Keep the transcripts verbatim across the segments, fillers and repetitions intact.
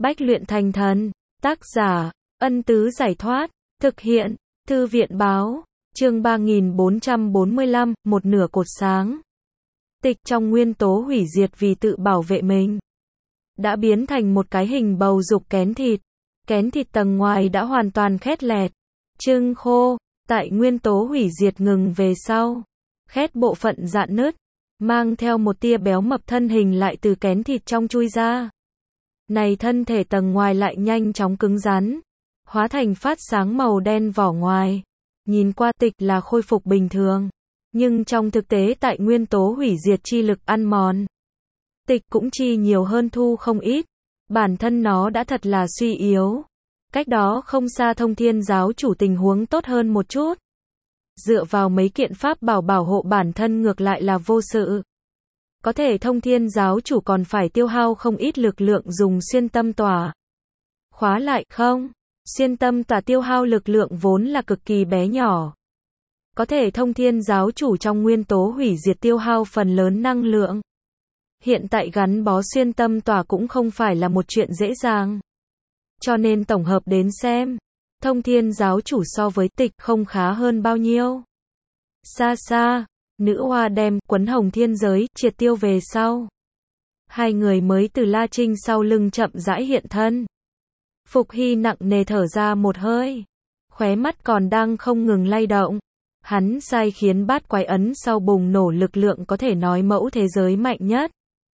Bách luyện thành thần. Tác giả, Ân Tứ Giải Thoát. Thực hiện, Thư viện Báo. Chương ba nghìn bốn trăm bốn mươi lăm, một nửa cột sáng. Tịch trong nguyên tố hủy diệt vì tự bảo vệ mình, đã biến thành một cái hình bầu dục kén thịt. Kén thịt tầng ngoài đã hoàn toàn khét lẹt, trưng khô. Tại nguyên tố hủy diệt ngừng về sau, khét bộ phận rạn nứt, mang theo một tia béo mập thân hình lại từ kén thịt trong chui ra. Này thân thể tầng ngoài lại nhanh chóng cứng rắn, hóa thành phát sáng màu đen vỏ ngoài. Nhìn qua tịch là khôi phục bình thường, nhưng trong thực tế tại nguyên tố hủy diệt chi lực ăn mòn, tịch cũng chi nhiều hơn thu không ít. Bản thân nó đã thật là suy yếu. Cách đó không xa Thông Thiên giáo chủ tình huống tốt hơn một chút. Dựa vào mấy kiện pháp bảo bảo hộ bản thân ngược lại là vô sự. Có thể Thông Thiên giáo chủ còn phải tiêu hao không ít lực lượng dùng xuyên tâm tỏa khóa lại không? Xuyên tâm tỏa tiêu hao lực lượng vốn là cực kỳ bé nhỏ. Có thể Thông Thiên giáo chủ trong nguyên tố hủy diệt tiêu hao phần lớn năng lượng. Hiện tại gắn bó xuyên tâm tỏa cũng không phải là một chuyện dễ dàng. Cho nên tổng hợp đến xem, Thông Thiên giáo chủ so với tịch không khá hơn bao nhiêu. Xa xa, nữ hoa đem quấn hồng thiên giới triệt tiêu về sau. Hai người mới từ La Trinh sau lưng chậm rãi hiện thân. Phục Hy nặng nề thở ra một hơi, khóe mắt còn đang không ngừng lay động. Hắn sai khiến bát quái ấn sau bùng nổ lực lượng có thể nói mẫu thế giới mạnh nhất.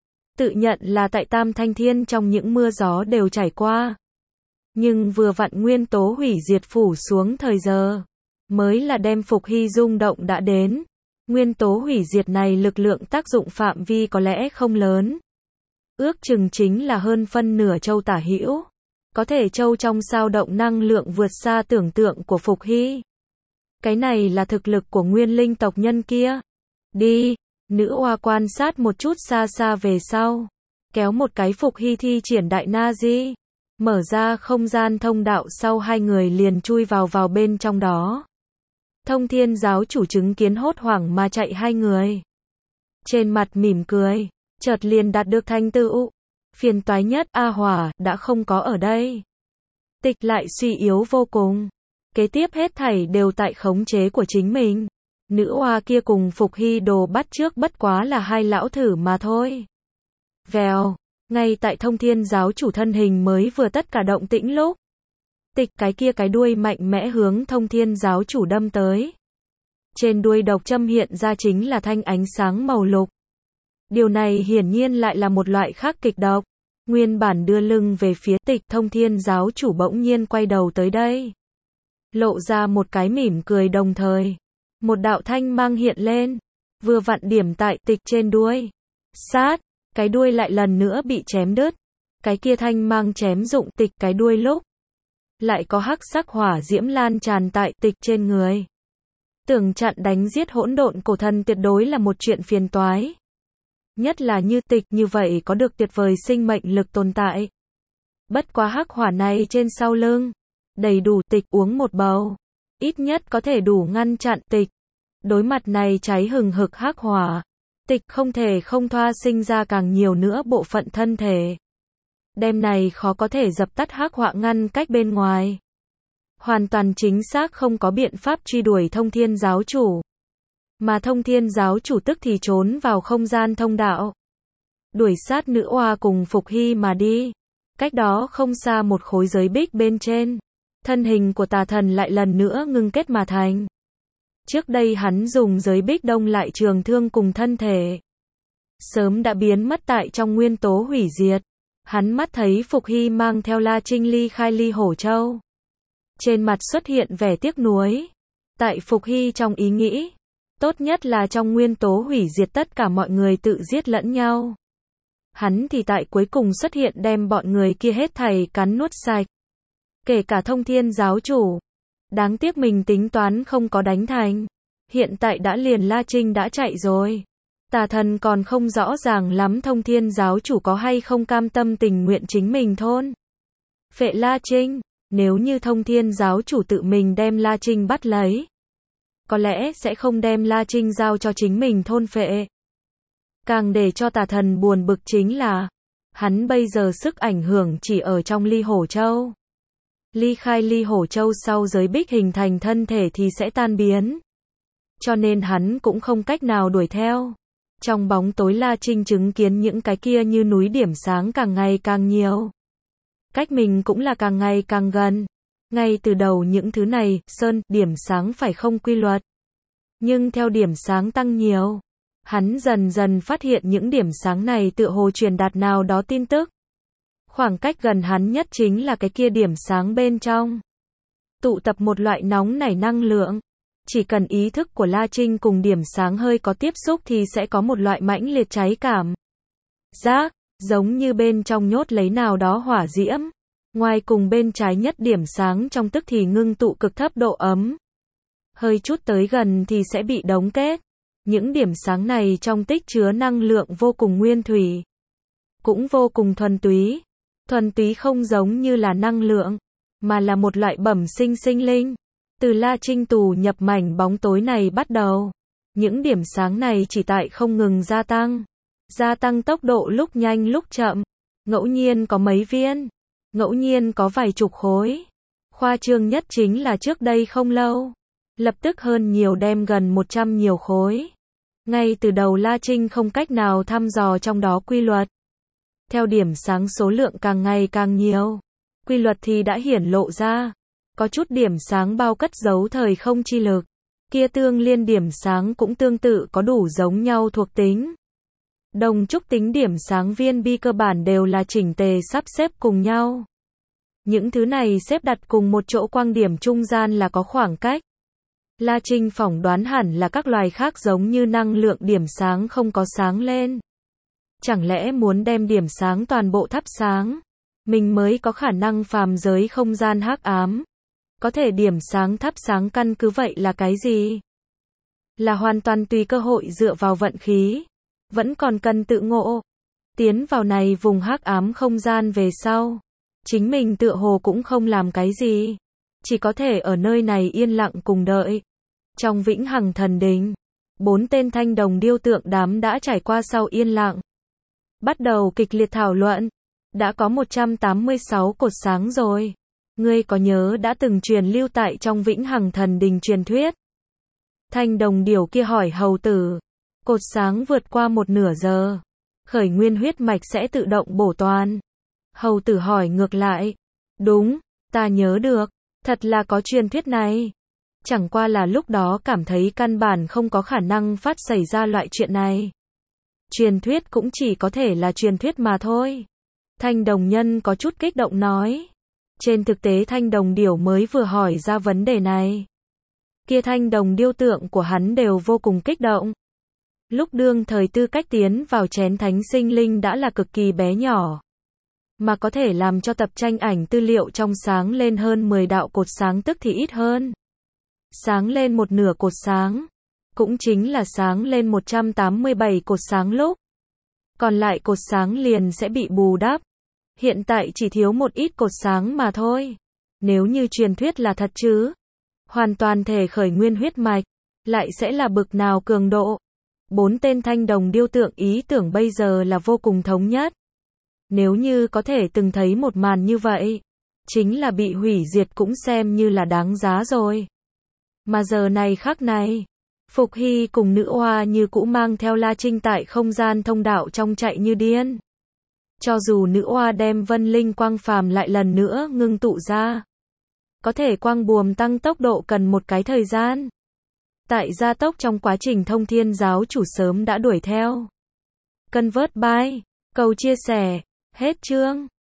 Tự nhận là tại Tam Thanh Thiên trong những mưa gió đều trải qua. Nhưng vừa vặn nguyên tố hủy diệt phủ xuống thời giờ, mới là đem Phục Hy rung động đã đến. Nguyên tố hủy diệt này lực lượng tác dụng phạm vi có lẽ không lớn. Ước chừng chính là hơn phân nửa châu tả hữu. Có thể châu trong sao động năng lượng vượt xa tưởng tượng của Phục Hy. Cái này là thực lực của nguyên linh tộc nhân kia. Đi, nữ oa quan sát một chút xa xa về sau. Kéo một cái Phục Hy thi triển đại na di. Mở ra không gian thông đạo sau hai người liền chui vào vào bên trong đó. Thông Thiên giáo chủ chứng kiến hốt hoảng mà chạy hai người. Trên mặt mỉm cười, chợt liền đạt được thành tựu. Phiền toái nhất A Hỏa đã không có ở đây. Tịch lại suy yếu vô cùng. Kế tiếp hết thảy đều tại khống chế của chính mình. Nữ oa kia cùng Phục Hy đồ bắt trước bất quá là hai lão thử mà thôi. Vèo. Ngay tại Thông Thiên giáo chủ thân hình mới vừa tất cả động tĩnh lúc, tịch cái kia cái đuôi mạnh mẽ hướng Thông Thiên giáo chủ đâm tới. Trên đuôi độc châm hiện ra chính là thanh ánh sáng màu lục. Điều này hiển nhiên lại là một loại khác kịch độc. Nguyên bản đưa lưng về phía tịch, Thông Thiên giáo chủ bỗng nhiên quay đầu tới đây. Lộ ra một cái mỉm cười đồng thời. Một đạo thanh mang hiện lên. Vừa vặn điểm tại tịch trên đuôi. Sát. Cái đuôi lại lần nữa bị chém đứt. Cái kia thanh mang chém dụng tịch cái đuôi lúc. Lại có hắc sắc hỏa diễm lan tràn tại tịch trên người. Tưởng chặn đánh giết hỗn độn cổ thần tuyệt đối là một chuyện phiền toái. Nhất là như tịch như vậy có được tuyệt vời sinh mệnh lực tồn tại. Bất quá hắc hỏa này trên sau lưng. Đầy đủ tịch uống một bầu. Ít nhất có thể đủ ngăn chặn tịch. Đối mặt này cháy hừng hực hắc hỏa. Tịch không thể không thoa sinh ra càng nhiều nữa bộ phận thân thể. Đêm này khó có thể dập tắt hắc hỏa ngăn cách bên ngoài. Hoàn toàn chính xác không có biện pháp truy đuổi Thông Thiên giáo chủ. Mà Thông Thiên giáo chủ tức thì trốn vào không gian thông đạo. Đuổi sát nữ oa cùng Phục Hy mà đi. Cách đó không xa một khối giới bích bên trên. Thân hình của tà thần lại lần nữa ngưng kết mà thành. Trước đây hắn dùng giới bích đông lại trường thương cùng thân thể. Sớm đã biến mất tại trong nguyên tố hủy diệt. Hắn mắt thấy Phục Hy mang theo La Trinh ly khai Ly Hổ Châu. Trên mặt xuất hiện vẻ tiếc nuối. Tại Phục Hy trong ý nghĩ, tốt nhất là trong nguyên tố hủy diệt tất cả mọi người tự giết lẫn nhau. Hắn thì tại cuối cùng xuất hiện đem bọn người kia hết thảy cắn nuốt sạch. Kể cả Thông Thiên giáo chủ. Đáng tiếc mình tính toán không có đánh thành. Hiện tại đã liền La Trinh đã chạy rồi. Tà thần còn không rõ ràng lắm Thông Thiên giáo chủ có hay không cam tâm tình nguyện chính mình thôn phệ La Trinh. Nếu như Thông Thiên giáo chủ tự mình đem La Trinh bắt lấy, có lẽ sẽ không đem La Trinh giao cho chính mình thôn phệ. Càng để cho tà thần buồn bực chính là, Hắn bây giờ sức ảnh hưởng chỉ ở trong Ly Hổ Châu. Ly khai Ly Hổ Châu sau giới bích hình thành thân thể thì sẽ tan biến. Cho nên hắn cũng không cách nào đuổi theo. Trong bóng tối La Trinh chứng kiến những cái kia như núi điểm sáng càng ngày càng nhiều. Cách mình cũng là càng ngày càng gần. Ngay từ đầu những thứ này, sơn, điểm sáng phải không quy luật. Nhưng theo điểm sáng tăng nhiều, hắn dần dần phát hiện những điểm sáng này tựa hồ truyền đạt nào đó tin tức. Khoảng cách gần hắn nhất chính là cái kia điểm sáng bên trong. Tụ tập một loại nóng nảy năng lượng. Chỉ cần ý thức của La Trinh cùng điểm sáng hơi có tiếp xúc thì sẽ có một loại mãnh liệt cháy cảm giác, giống như bên trong nhốt lấy nào đó hỏa diễm. Ngoài cùng bên trái nhất điểm sáng trong tức thì ngưng tụ cực thấp độ ấm. Hơi chút tới gần thì sẽ bị đóng kết. Những điểm sáng này trong tích chứa năng lượng vô cùng nguyên thủy. Cũng vô cùng thuần túy. Thuần túy không giống như là năng lượng, mà là một loại bẩm sinh sinh linh. Từ La Trinh tù nhập mảnh bóng tối này bắt đầu, những điểm sáng này chỉ tại không ngừng gia tăng. Gia tăng tốc độ lúc nhanh lúc chậm. Ngẫu nhiên có mấy viên. Ngẫu nhiên có vài chục khối. Khoa trương nhất chính là trước đây không lâu. Lập tức hơn nhiều đem gần một trăm nhiều khối. Ngay từ đầu La Trinh không cách nào thăm dò trong đó quy luật. Theo điểm sáng số lượng càng ngày càng nhiều, quy luật thì đã hiển lộ ra. Có chút điểm sáng bao cất giấu thời không chi lực. Kia tương liên điểm sáng cũng tương tự có đủ giống nhau thuộc tính. Đồng trúc tính điểm sáng viên bi cơ bản đều là chỉnh tề sắp xếp cùng nhau. Những thứ này xếp đặt cùng một chỗ quang điểm trung gian là có khoảng cách. La Trinh phỏng đoán hẳn là các loài khác giống như năng lượng điểm sáng không có sáng lên. Chẳng lẽ muốn đem điểm sáng toàn bộ thắp sáng, mình mới có khả năng phàm giới không gian hắc ám. Có thể điểm sáng thắp sáng căn cứ vậy là cái gì? Là hoàn toàn tùy cơ hội dựa vào vận khí. Vẫn còn cần tự ngộ. Tiến vào này vùng hắc ám không gian về sau. Chính mình tựa hồ cũng không làm cái gì. Chỉ có thể ở nơi này yên lặng cùng đợi. Trong vĩnh hằng thần đình, bốn tên thanh đồng điêu tượng đám đã trải qua sau yên lặng. Bắt đầu kịch liệt thảo luận. Đã có một trăm tám mươi sáu cột sáng rồi. Ngươi có nhớ đã từng truyền lưu tại trong vĩnh hằng thần đình truyền thuyết? Thanh đồng điểu kia hỏi hầu tử. Cột sáng vượt qua một nửa giờ, khởi nguyên huyết mạch sẽ tự động bổ toàn. Hầu tử hỏi ngược lại. Đúng, ta nhớ được. Thật là có truyền thuyết này. Chẳng qua là lúc đó cảm thấy căn bản không có khả năng phát xảy ra loại chuyện này. Truyền thuyết cũng chỉ có thể là truyền thuyết mà thôi. Thanh đồng nhân có chút kích động nói. Trên thực tế thanh đồng điểu mới vừa hỏi ra vấn đề này. Kia thanh đồng điêu tượng của hắn đều vô cùng kích động. Lúc đương thời tư cách tiến vào chén thánh sinh linh đã là cực kỳ bé nhỏ. Mà có thể làm cho tập tranh ảnh tư liệu trong sáng lên hơn mười đạo cột sáng tức thì ít hơn. Sáng lên một nửa cột sáng. Cũng chính là sáng lên một trăm tám mươi bảy cột sáng lúc. Còn lại cột sáng liền sẽ bị bù đắp. Hiện tại chỉ thiếu một ít cột sáng mà thôi. Nếu như truyền thuyết là thật chứ. Hoàn toàn thể khởi nguyên huyết mạch. Lại sẽ là bực nào cường độ. Bốn tên thanh đồng điêu tượng ý tưởng bây giờ là vô cùng thống nhất. Nếu như có thể từng thấy một màn như vậy, chính là bị hủy diệt cũng xem như là đáng giá rồi. Mà giờ này khắc này, Phục Hy cùng nữ oa như cũ mang theo La Trinh tại không gian thông đạo trong chạy như điên. Cho dù nữ oa đem vân linh quang phàm lại lần nữa ngưng tụ ra, có thể quang buồm tăng tốc độ cần một cái thời gian. Tại gia tốc trong quá trình thông thiên giáo chủ sớm đã đuổi theo. Convert by, cầu chia sẻ, hết chương.